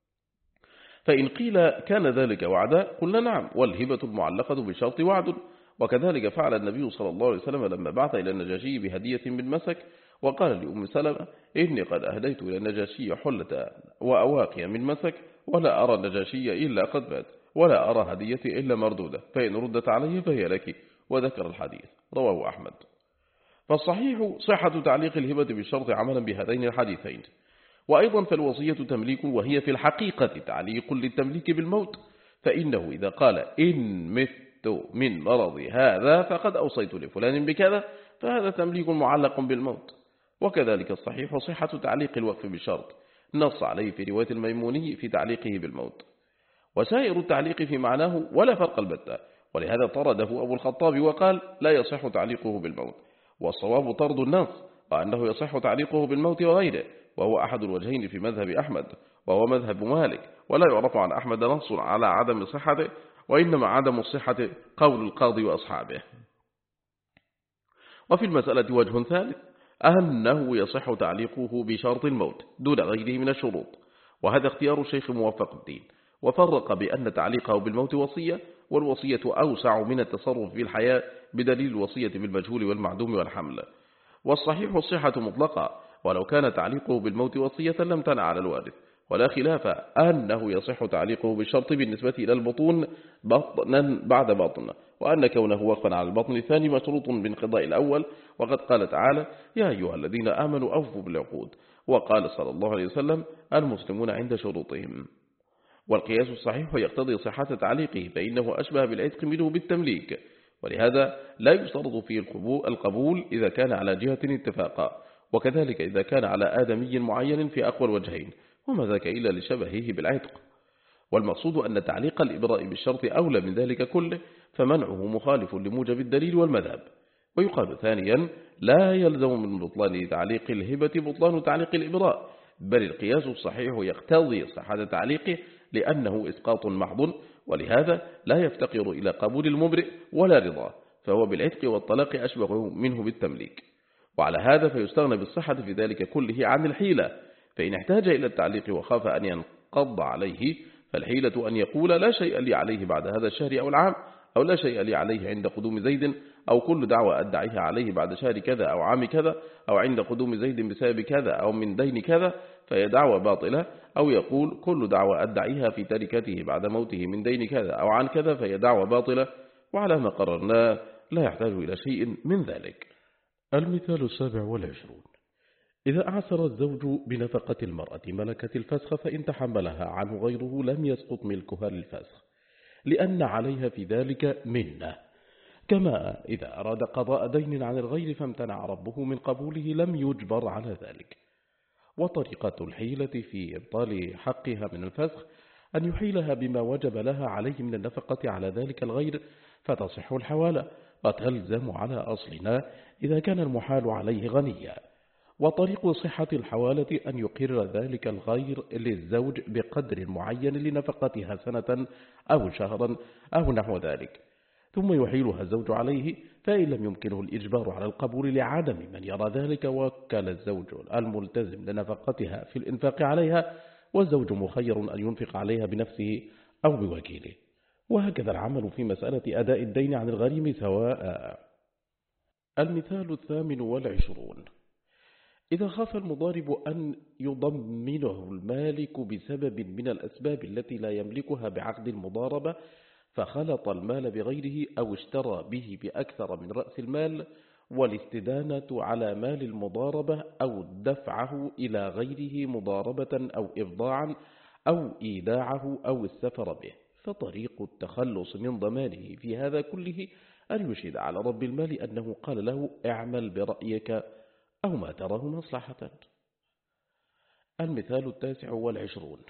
فإن قيل كان ذلك وعدا قلنا نعم، والهبة المعلقة بشرط وعد، وكذلك فعل النبي صلى الله عليه وسلم لما بعث إلى النجاشي بهدية من مسك، وقال لأم سلمة إني قد أهديت إلى النجاشي حلة وأواقي من مسك، ولا أرى النجاشي إلا قد مات، ولا أرى هديتي إلا مردودة، فإن ردت عليه فهي لك، وذكر الحديث رواه أحمد. فالصحيح صحة تعليق الهبة بالشرط عملا بهذين الحديثين. وأيضا فالوصية تمليك، وهي في الحقيقة تعليق للتمليك بالموت، فإنه إذا قال إن مت من مرضي هذا فقد أوصيت لفلان بكذا، فهذا تمليك معلق بالموت. وكذلك الصحيح صحة تعليق الوقف بالشرط، نص عليه في رواية الميموني في تعليقه بالموت. وسائر التعليق في معناه ولا فرق البتة، ولهذا طرده أبو الخطاب وقال لا يصح تعليقه بالموت، والصواب طرد النص وأنه يصح تعليقه بالموت وغيره، وهو أحد الوجهين في مذهب أحمد وهو مذهب مالك، ولا يعرف عن أحمد نص على عدم صحته، وإنما عدم الصحة قول القاضي وأصحابه. وفي المسألة وجه ثالث أنه يصح تعليقه بشرط الموت دون غيره من الشروط، وهذا اختيار الشيخ موفق الدين، وفرق بأن تعليقه بالموت وصية، والوصية أوسع من التصرف في الحياة بدليل الوصية بالمجهول والمعدوم والحمل. والصحيح الصحة مطلقة، ولو كان تعليقه بالموت وصية لم تنع على الوارث، ولا خلاف أنه يصح تعليقه بالشرط بالنسبة إلى البطون بطنا بعد بطن، وأن كونه وقفا على البطن الثاني مشروط بانقضاء الأول، وقد قال تعالى يا أيها الذين آمنوا أوفوا بالعقود، وقال صلى الله عليه وسلم المسلمون عند شروطهم. والقياس الصحيح يقتضي صحة تعليقه، فإنه أشبه بالعتق منه بالتمليك، ولهذا لا يشترط فيه القبول إذا كان على جهة اتفاقا، وكذلك إذا كان على آدمي معين في أقوى الوجهين، وما ذاك إلا لشبهه بالعتق. والمقصود أن تعليق الإبراء بالشرط أولى من ذلك كله، فمنعه مخالف لموجب الدليل والمذهب. ويقال ثانيا لا يلزم من بطلان تعليق الهبة بطلان تعليق الإبراء، بل القياس الصحيح يقتضي صحة تعليقه لأنه إسقاط محض، ولهذا لا يفتقر إلى قبول المبرئ ولا رضاه، فهو بالعتق والطلاق أشبه منه بالتمليك. وعلى هذا فيستغنى بالصحة في ذلك كله عن الحيلة، فإن احتاج إلى التعليق وخاف أن ينقض عليه فالحيلة أن يقول لا شيء لي عليه بعد هذا الشهر أو العام، أو لا شيء لي عليه عند قدوم زيد، أو كل دعوة أدعيها عليه بعد شهر كذا أو عام كذا، أو عند قدوم زيد بسبب كذا أو من دين كذا، فهي دعوة باطلة، أو يقول كل دعوة أدعيها في تركته بعد موته من دين كذا أو عن كذا فهي دعوة باطلة. وعلى ما قررناه لا يحتاج إلى شيء من ذلك. المثال 27: إذا أعسر الزوج بنفقة المرأة ملكة الفسخ، فإن تحملها عنه غيره لم يسقط ملكها للفسخ، لأن عليها في ذلك منة، كما إذا أراد قضاء دين عن الغير فامتنع ربه من قبوله لم يجبر على ذلك. وطريقة الحيلة في إبطال حقها من الفسخ أن يحيلها بما وجب لها عليه من النفقة على ذلك الغير فتصح الحوالة وتلزم على أصلنا إذا كان المحال عليه غنيا. وطريق صحة الحوالة أن يقر ذلك الغير للزوج بقدر معين لنفقتها سنة أو شهرا أو نحو ذلك، ثم يحيلها الزوج عليه، فإن لم يمكنه الإجبار على القبول لعدم من يرى ذلك وكل الزوج الملتزم لنفقتها في الإنفاق عليها، والزوج مخير أن ينفق عليها بنفسه أو بوكيله. وهكذا العمل في مسألة أداء الدين عن الغريم سواء. المثال 28: إذا خاف المضارب أن يضمنه المالك بسبب من الأسباب التي لا يملكها بعقد المضاربة، فخلط المال بغيره أو اشترى به بأكثر من رأس المال، والاستدانة على مال المضاربة أو دفعه إلى غيره مضاربة أو إفضاعا أو إيداعه أو السفر به، فطريق التخلص من ضمانه في هذا كله أن يشهد على رب المال أنه قال له اعمل برأيك أو ما تراه مصلحة. المثال 29: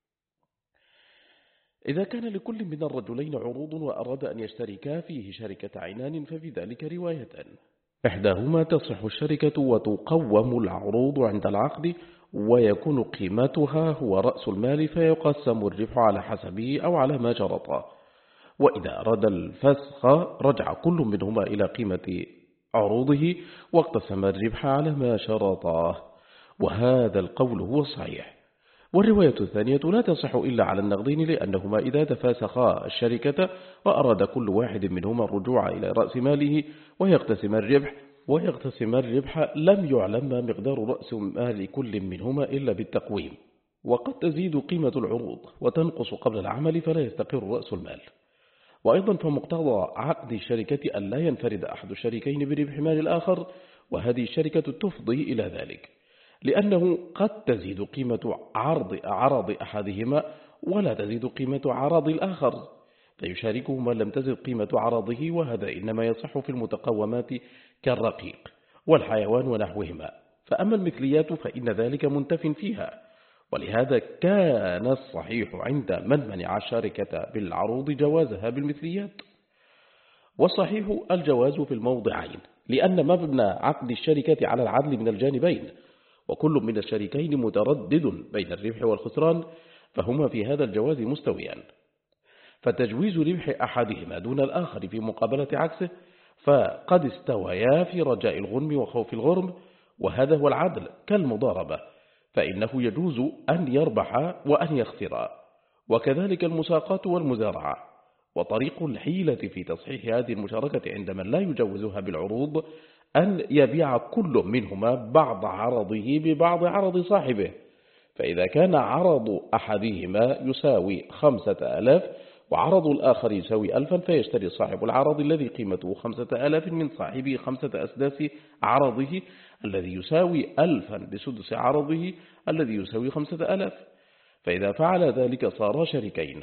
إذا كان لكل من الرجلين عروض وأراد أن يشتركا فيه شركة عنان ففي ذلك روايتان: إحداهما تصح الشركة وتقوم العروض عند العقد ويكون قيمتها هو رأس المال فيقسم الربح على حسبه أو على ما شرطه، وإذا أراد الفسخ رجع كل منهما إلى قيمة عروضه واقتسم الربح على ما شرطه، وهذا القول هو الصحيح. والرواية الثانية لا تصح إلا على النقدين، لأنهما إذا تفاسخا الشركة وأراد كل واحد منهما الرجوع إلى رأس ماله ويقتسم الربح لم يعلم ما مقدار رأس مال كل منهما إلا بالتقويم، وقد تزيد قيمة العروض وتنقص قبل العمل فلا يستقر رأس المال. وأيضا فمقتضى عقد الشركة أن لا ينفرد أحد الشريكين بربح مال الآخر، وهذه الشركة تفضي إلى ذلك، لأنه قد تزيد قيمة عرض أحدهما ولا تزيد قيمة عرض الآخر، فيشاركه من لم تزد قيمة عرضه، وهذا إنما يصح في المتقومات كالرقيق والحيوان ونحوهما، فأما المثليات فإن ذلك منتف فيها. ولهذا كان الصحيح عند من منع الشركة بالعروض جوازها بالمثليات، والصحيح الجواز في الموضعين، لأن مبنى عقد الشركة على العدل من الجانبين، وكل من الشريكين متردد بين الربح والخسران، فهما في هذا الجواز مستويان. فتجويز ربح أحدهما دون الآخر في مقابلة عكسه، فقد استويا في رجاء الغنم وخوف الغرم، وهذا هو العدل كالمضاربة، فإنه يجوز أن يربح وأن يخسر، وكذلك المساقات والمزارعة. وطريق الحيلة في تصحيح هذه المشاركة عند من لا يجوزها بالعروض أن يبيع كل منهما بعض عرضه ببعض عرض صاحبه، فإذا كان عرض أحدهما يساوي 5000 وعرض الآخر يساوي 1000 فيشتري صاحب العرض الذي قيمته 5000 من صاحبه 5 أسداس عرضه الذي يساوي 1000 بسدس عرضه الذي يساوي 5000، فإذا فعل ذلك صار شريكين،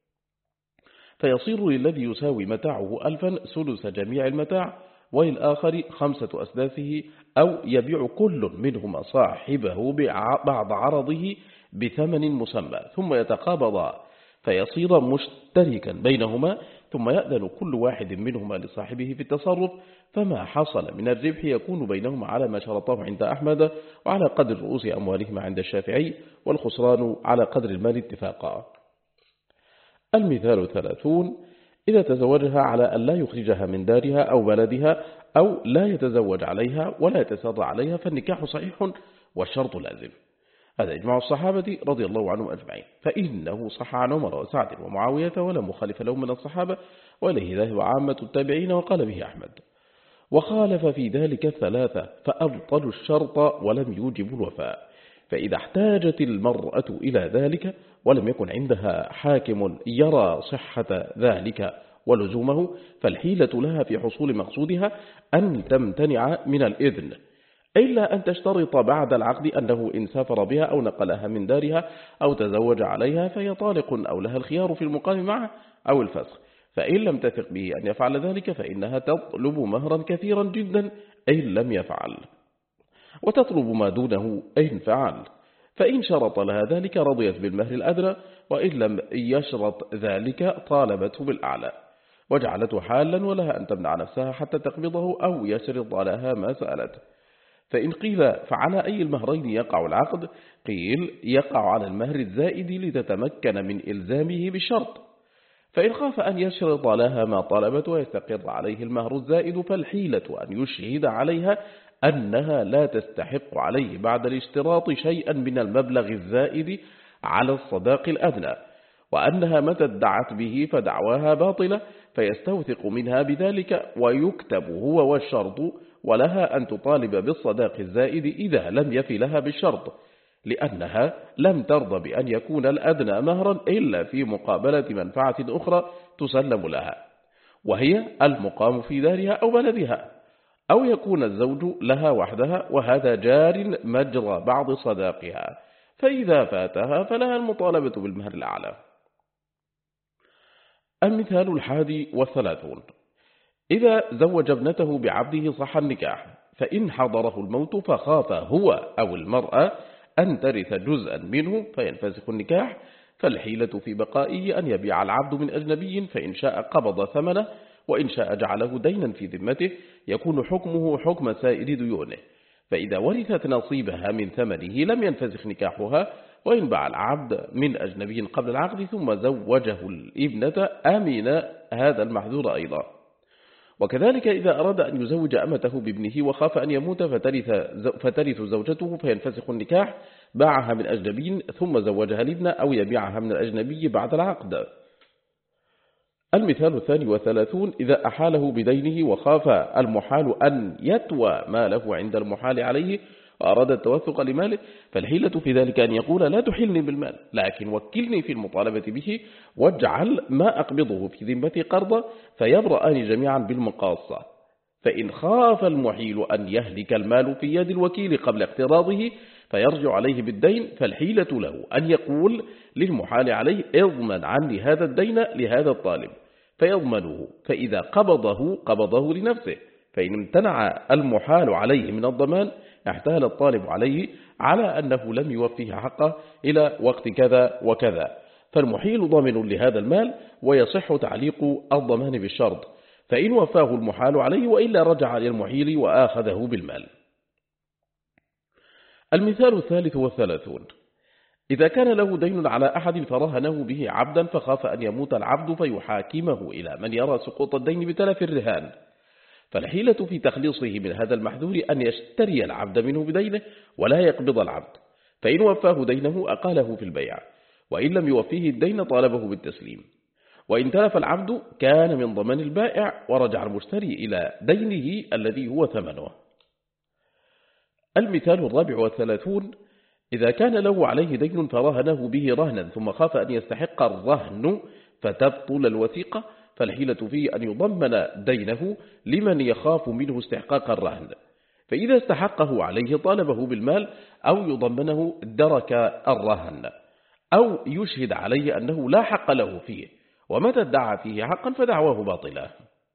فيصير للذي يساوي متاعه 1000 سدس جميع المتاع، وللآخر 5 أسداسه، أو يبيع كل منهما صاحبه بعض عرضه بثمن مسمى ثم يتقابضا فيصير مشتركا بينهما، ثم يأذن كل واحد منهما لصاحبه في التصرف، فما حصل من الربح يكون بينهما على ما شرطه عند أحمد وعلى قدر رؤوس أموالهما عند الشافعي، والخسران على قدر المال اتفاقا. المثال 30: إذا تزوجها على أن لا يخرجها من دارها أو بلدها، أو لا يتزوج عليها ولا يتسر عليها، فالنكاح صحيح والشرط لازم. هذا إجماع الصحابة رضي الله عنهم أجمعين، فإنه صح عن عمر وسعد ومعاوية ولا مخالف لهم من الصحابة، وإليه ذهب عامة التابعين وقال به أحمد. وخالف في ذلك الثلاثة فأبطلوا الشرط ولم يوجبوا الوفاء، فإذا احتاجت المرأة إلى ذلك ولم يكن عندها حاكم يرى صحة ذلك ولزومه، فالحيلة لها في حصول مقصودها أن تمتنع من الإذن، إلا أن تشترط بعد العقد أنه إن سافر بها أو نقلها من دارها أو تزوج عليها فهي طالق، أو لها الخيار في المقام معه أو الفسخ، فإن لم تثق به أن يفعل ذلك فإنها تطلب مهرا كثيرا جدا إن لم يفعل، وتطلب ما دونه إن فعل. فإن شرط لها ذلك رضيت بالمهر الأدنى، وإن لم يشرط ذلك طالبته بالأعلى، وجعلته حالا ولها أن تمنع نفسها حتى تقبضه أو يشرط لها ما سألته. فإن قيل فعلى أي المهرين يقع العقد؟ قيل يقع على المهر الزائد لتتمكن من إلزامه بالشرط. فإن خاف أن يشرط لها ما طلبت ويستقر عليه المهر الزائد فالحيلة أن يشهد عليها أنها لا تستحق عليه بعد الاشتراط شيئا من المبلغ الزائد على الصداق الأدنى، وأنها متى ادعت به فدعواها باطلة، فيستوثق منها بذلك ويكتب هو والشرط، ولها أن تطالب بالصداق الزائد إذا لم يفي لها بالشرط، لأنها لم ترضى بأن يكون الأدنى مهرا إلا في مقابلة منفعة أخرى تسلم لها، وهي المقام في دارها أو بلدها، أو يكون الزوج لها وحدها، وهذا جار مجرى بعض صداقها، فإذا فاتها فلها المطالبة بالمهر الأعلى. المثال 31: إذا زوج ابنته بعبده صح النكاح، فإن حضره الموت فخاف هو أو المرأة أن ترث جزءا منه فينفسخ النكاح، فالحيلة في بقائه أن يبيع العبد من أجنبي، فإن شاء قبض ثمنه، وإن شاء جعله دينا في ذمته، يكون حكمه حكم سائر ديونه. فإذا ورثت نصيبها من ثمنه لم ينفسخ نكاحها، وإن باع العبد من أجنبي قبل العقد ثم زوجه الابنة أمن هذا المحذور أيضا. وكذلك إذا أراد أن يزوج أمته بابنه وخاف أن يموت فترث زوجته فينفسخ النكاح، باعها من أجنبي ثم زوجها الابنة، أو يبيعها من الأجنبي بعد العقد. المثال 32: إذا أحاله بدينه وخاف المحال أن يتوى ماله عند المحال عليه وأراد التوثق لماله، فالحيلة في ذلك أن يقول لا تحلني بالمال، لكن وكلني في المطالبة به، واجعل ما أقبضه في ذمتي قرضا، فيبرأان جميعا بالمقاصة. فإن خاف المحيل أن يهلك المال في يد الوكيل قبل اقتراضه فيرجع عليه بالدين، فالحيلة له أن يقول للمحال عليه اضمن عني هذا الدين لهذا الطالب، فيضمنه، فإذا قبضه لنفسه، فإن امتنع المحال عليه من الضمان احتال الطالب عليه على أنه لم يوفيه حقه إلى وقت كذا وكذا، فالمحيل ضامن لهذا المال، ويصح تعليق الضمان بالشرط، فإن وفاه المحال عليه، وإلا رجع للمحيل وآخذه بالمال. المثال 33: إذا كان له دين على أحد فرهنه به عبدا، فخاف أن يموت العبد فيحاكمه إلى من يرى سقوط الدين بتلف الرهان، فالحيلة في تخليصه من هذا المحذور أن يشتري العبد منه بدينه ولا يقبض العبد، فإن وفاه دينه أقاله في البيع، وإن لم يوفيه الدين طالبه بالتسليم، وإن تلف العبد كان من ضمان البائع ورجع المشتري إلى دينه الذي هو ثمنه. المثال 34: إذا كان له عليه دين فرهنه به رهنا ثم خاف أن يستحق الرهن فتبطل الوثيقة، فالحيلة فيه أن يضمن دينه لمن يخاف منه استحقاق الرهن، فإذا استحقه عليه طالبه بالمال، أو يضمنه درك الرهن، أو يشهد عليه أنه لا حق له فيه، ومتى ادعى فيه حقا فدعواه باطلة.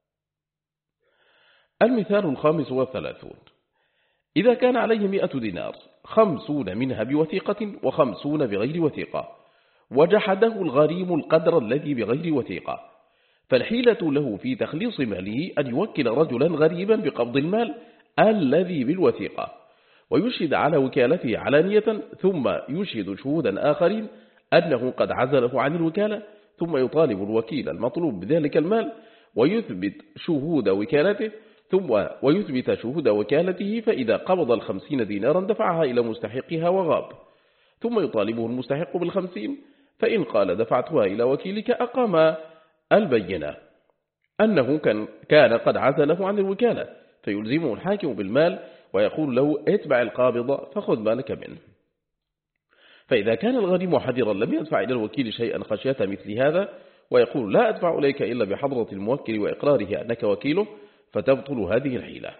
المثال 35: إذا كان عليه 100 دينار 50 منها بوثيقة و50 بغير وثيقة، وجحده الغريم القدر الذي بغير وثيقة، فالحيلة له في تخليص ماله أن يوكل رجلا غريبا بقبض المال الذي بالوثيقة، ويشهد على وكالته علانية، ثم يشهد شهودا آخرين أنه قد عزله عن الوكالة، ثم يطالب الوكيل المطلوب بذلك المال ويثبت شهود وكالته، ويثبت شهود وكالته، فإذا قبض 50 دينارا دفعها إلى مستحقها وغاب، ثم يطالبه المستحق بال50، فإن قال دفعتها إلى وكيلك أقام البينة أنه كان قد عزله عن الوكالة، فيلزمه الحاكم بالمال ويقول له اتبع القابض فخذ مالك منه. فإذا كان الغريم حذرا لم يدفع إلى الوكيل شيئا خشية مثل هذا، ويقول لا أدفع إليك إلا بحضرة الموكل وإقراره أنك وكيله، فتبطل هذه الحيلة.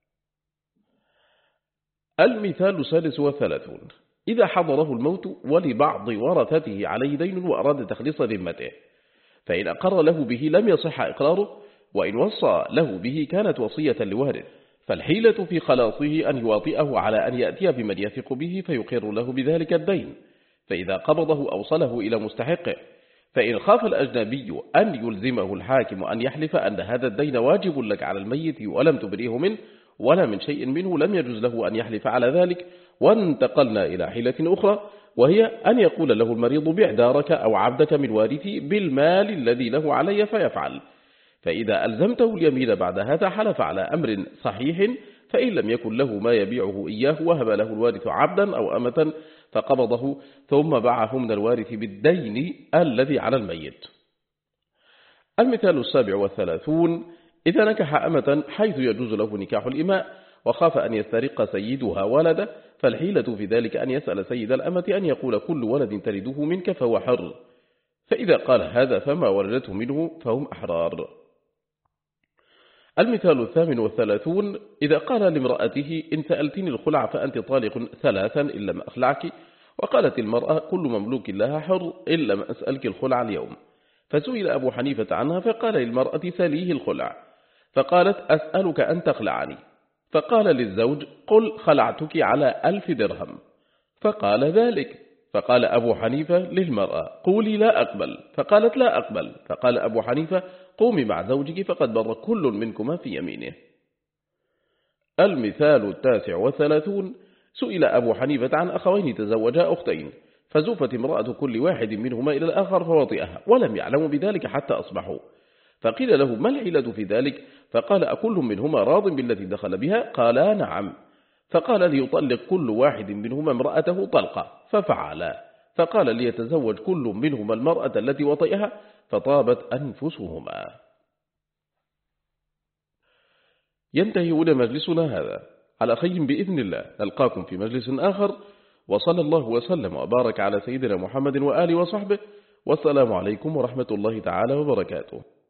المثال 36: إذا حضره الموت ولبعض ورثته عليه دين وأراد تخليص ذمته، فإن أقر له به لم يصح إقراره، وإن وصى له به كانت وصية لوارث، فالحيلة في خلاصه أن يواطئه على أن يأتي بمن يثق به فيقر له بذلك الدين، فإذا قبضه أوصله إلى مستحقه. فإن خاف الأجنبي أن يلزمه الحاكم أن يحلف أن هذا الدين واجب لك على الميت ولم تبريه منه ولا من شيء منه، لم يجوز له أن يحلف على ذلك. وانتقلنا إلى حيلة أخرى، وهي أن يقول له المريض بيع دارك أو عبدك من وارثي بالمال الذي له علي فيفعل. فإذا ألزمته اليمين بعد هذا حلف على أمر صحيح، فإن لم يكن له ما يبيعه إياه وهب له الوارث عبدا أو أمة فقبضه ثم باعه من الوارث بالدين الذي على الميت. المثال 37: إذا نكح أمة حيث يجوز له نكاح الإماء وخاف أن يسترق سيدها ولده، فالحيلة في ذلك أن يسأل سيد الأمة أن يقول كل ولد تلده منك فهو حر، فإذا قال هذا فما ولدته منه فهم أحرار. المثال 38: إذا قال لامرأته إن سألتني الخلع فأنت طالق 3 إن لم أخلعك، وقالت المرأة كل مملوك لها حر إن لم أسألك الخلع اليوم، فسئل أبو حنيفة عنها فقال للمرأة سليه الخلع، فقالت أسألك أن تخلعني، فقال للزوج قل خلعتك على 1000 درهم، فقال ذلك، فقال أبو حنيفة للمرأة قولي لا أقبل، فقالت لا أقبل، فقال أبو حنيفة قومي مع زوجك فقد بر كل منكما في يمينه. المثال 39: سئل أبو حنيفة عن أخوين تزوجا أختين، فزوفت امرأة كل واحد منهما إلى الآخر فوطئها ولم يعلموا بذلك حتى أصبحوا، فقيل له ما الحيلة في ذلك؟ فقال أكل منهما راض بالتي دخل بها؟ قالا نعم، فقال ليطلق كل واحد منهما امرأته طلقة، ففعلا، فقال ليتزوج كل منهما المرأة التي وطئها، فطابت أنفسهما. ينتهي هنا مجلسنا هذا، على خير بإذن الله نلقاكم في مجلس آخر، وصلى الله وسلم وبارك على سيدنا محمد وآله وصحبه، والسلام عليكم ورحمة الله تعالى وبركاته.